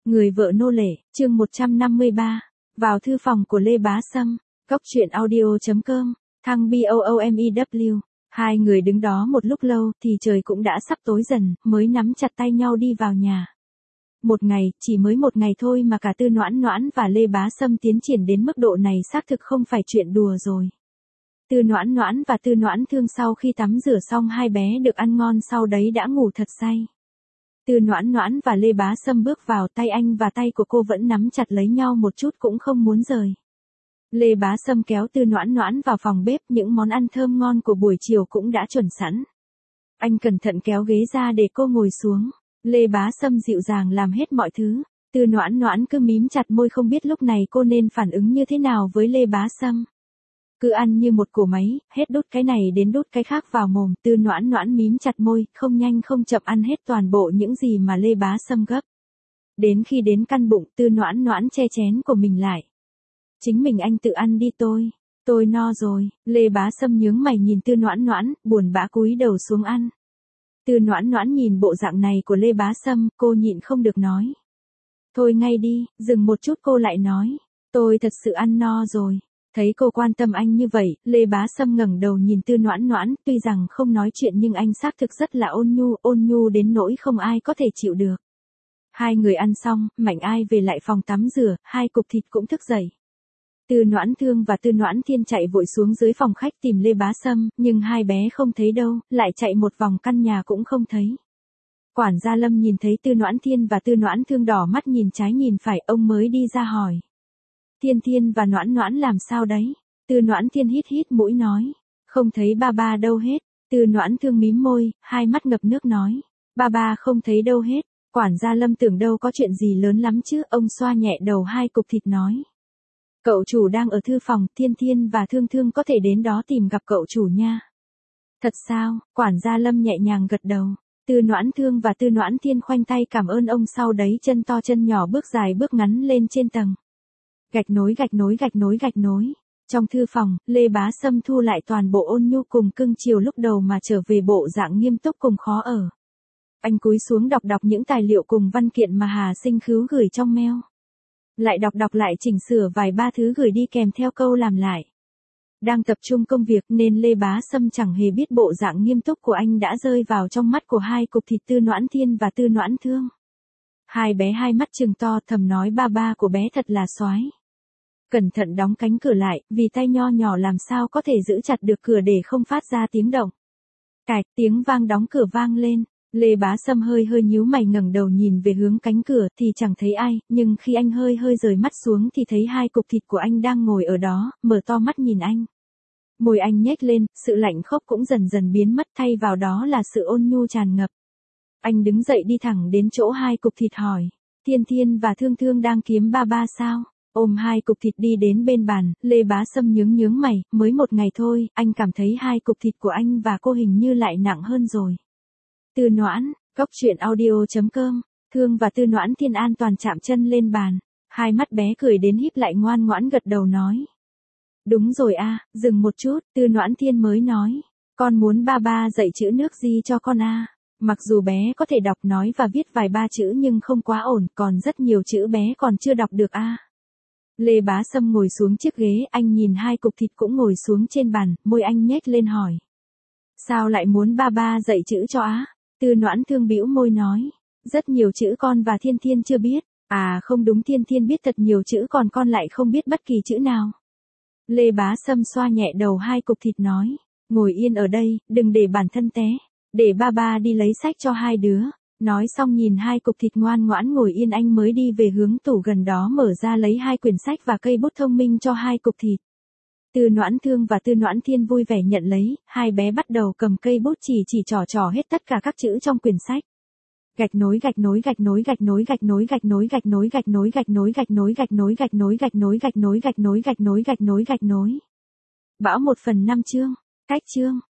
Người vợ nô lệ, chương 153. Vào thư phòng của Lê Bá Sâm, Cốc truyện audio.com, thăng BOOMEW. Hai người đứng đó một lúc lâu thì trời cũng đã sắp tối dần, mới nắm chặt tay nhau đi vào nhà. Một ngày, chỉ mới một ngày thôi mà cả Tư Noãn Noãn và Lê Bá Sâm tiến triển đến mức độ này xác thực không phải chuyện đùa rồi. Tư Noãn Noãn và Tư Noãn Thương sau khi tắm rửa xong hai bé được ăn ngon sau đấy đã ngủ thật say. Tư Noãn Noãn và Lê Bá Sâm bước vào, tay anh và tay của cô vẫn nắm chặt lấy nhau một chút cũng không muốn rời. Lê Bá Sâm kéo Tư Noãn Noãn vào phòng bếp, những món ăn thơm ngon của buổi chiều cũng đã chuẩn sẵn. Anh cẩn thận kéo ghế ra để cô ngồi xuống. Lê Bá Sâm dịu dàng làm hết mọi thứ. Tư Noãn Noãn cứ mím chặt môi không biết lúc này cô nên phản ứng như thế nào với Lê Bá Sâm. Cứ ăn như một cỗ máy, hết đút cái này đến đút cái khác vào mồm. Tư Noãn Noãn mím chặt môi, không nhanh không chậm ăn hết toàn bộ những gì mà Lê Bá Sâm gấp. Đến khi đến căn bụng, Tư Noãn Noãn che chén của mình lại. Chính mình anh tự ăn đi tôi no rồi. Lê Bá Sâm nhướng mày nhìn Tư Noãn Noãn, buồn bã cúi đầu xuống ăn. Tư Noãn Noãn nhìn bộ dạng này của Lê Bá Sâm, cô nhịn không được nói. Thôi ngay đi, dừng một chút cô lại nói. Tôi thật sự ăn no rồi. Thấy cô quan tâm anh như vậy, Lê Bá Sâm ngẩng đầu nhìn Tư Noãn Noãn, tuy rằng không nói chuyện nhưng anh xác thực rất là ôn nhu đến nỗi không ai có thể chịu được. Hai người ăn xong, Mạnh Ai về lại phòng tắm rửa, hai cục thịt cũng thức dậy. Tư Noãn Thương và Tư Noãn Thiên chạy vội xuống dưới phòng khách tìm Lê Bá Sâm, nhưng hai bé không thấy đâu, lại chạy một vòng căn nhà cũng không thấy. Quản gia Lâm nhìn thấy Tư Noãn Thiên và Tư Noãn Thương đỏ mắt nhìn trái nhìn phải, ông mới đi ra hỏi. Thiên Thiên và Noãn Noãn làm sao đấy? Tư Noãn Thiên hít hít mũi nói. Không thấy ba ba đâu hết. Tư Noãn Thương mím môi, hai mắt ngập nước nói. Ba ba không thấy đâu hết. Quản gia Lâm tưởng đâu có chuyện gì lớn lắm chứ, ông xoa nhẹ đầu hai cục thịt nói. Cậu chủ đang ở thư phòng, Thiên Thiên và Thương Thương có thể đến đó tìm gặp cậu chủ nha. Thật sao? Quản gia Lâm nhẹ nhàng gật đầu. Tư Noãn Thương và Tư Noãn Thiên khoanh tay cảm ơn ông, sau đấy chân to chân nhỏ bước dài bước ngắn lên trên tầng. Gạch nối. Trong thư phòng, Lê Bá Sâm thu lại toàn bộ ôn nhu cùng cưng chiều lúc đầu mà trở về bộ dạng nghiêm túc cùng khó ở. Anh cúi xuống đọc những tài liệu cùng văn kiện mà Hà Sinh Khứu gửi trong mail. Lại đọc lại chỉnh sửa vài ba thứ gửi đi kèm theo câu làm lại. Đang tập trung công việc nên Lê Bá Sâm chẳng hề biết bộ dạng nghiêm túc của anh đã rơi vào trong mắt của hai cục thịt Tư Noãn Thiên và Tư Noãn Thương. Hai bé hai mắt trừng to thầm nói ba ba của bé thật là soái. Cẩn thận đóng cánh cửa lại, vì tay nho nhỏ làm sao có thể giữ chặt được cửa để không phát ra tiếng động. Cạch, tiếng vang đóng cửa vang lên. Lê Bá Sâm hơi nhíu mày ngẩng đầu nhìn về hướng cánh cửa thì chẳng thấy ai, nhưng khi anh hơi rời mắt xuống thì thấy hai cục thịt của anh đang ngồi ở đó, mở to mắt nhìn anh. Môi anh nhếch lên, sự lạnh khốc cũng dần biến mất, thay vào đó là sự ôn nhu tràn ngập. Anh đứng dậy đi thẳng đến chỗ hai cục thịt hỏi. Thiên Thiên và Thương Thương đang kiếm ba ba sao? Ôm hai cục thịt đi đến bên bàn, Lê Bá Sâm nhướng mày, mới một ngày thôi, anh cảm thấy hai cục thịt của anh và cô hình như lại nặng hơn rồi. Tư Noãn, Cốc truyện audio.com, Thương và Tư Noãn Thiên an toàn chạm chân lên bàn. Hai mắt bé cười đến híp lại ngoan ngoãn gật đầu nói. Đúng rồi a, dừng một chút, Tư Noãn Thiên mới nói. Con muốn ba ba dạy chữ nước gì cho con a. Mặc dù bé có thể đọc nói và viết vài ba chữ nhưng không quá ổn, còn rất nhiều chữ bé còn chưa đọc được a. Lê Bá Sâm ngồi xuống chiếc ghế, anh nhìn hai cục thịt cũng ngồi xuống trên bàn, môi anh nhếch lên hỏi. Sao lại muốn ba ba dạy chữ cho á? Tư Noãn Thương bĩu môi nói. Rất nhiều chữ con và Thiên Thiên chưa biết. À không đúng, Thiên Thiên biết thật nhiều chữ còn con lại không biết bất kỳ chữ nào. Lê Bá Sâm xoa nhẹ đầu hai cục thịt nói. Ngồi yên ở đây, đừng để bản thân té. Để ba ba đi lấy sách cho hai đứa. Nói xong nhìn hai cục thịt ngoan ngoãn ngồi yên anh mới đi về hướng tủ gần đó mở ra lấy hai quyển sách và cây bút thông minh cho hai cục thịt. Tư Noãn Thương và Tư Noãn Thiên vui vẻ nhận lấy, hai bé bắt đầu cầm cây bút chỉ trỏ hết tất cả các chữ trong quyển sách. Gạch nối. Bão 1/5 chương. Cách chương.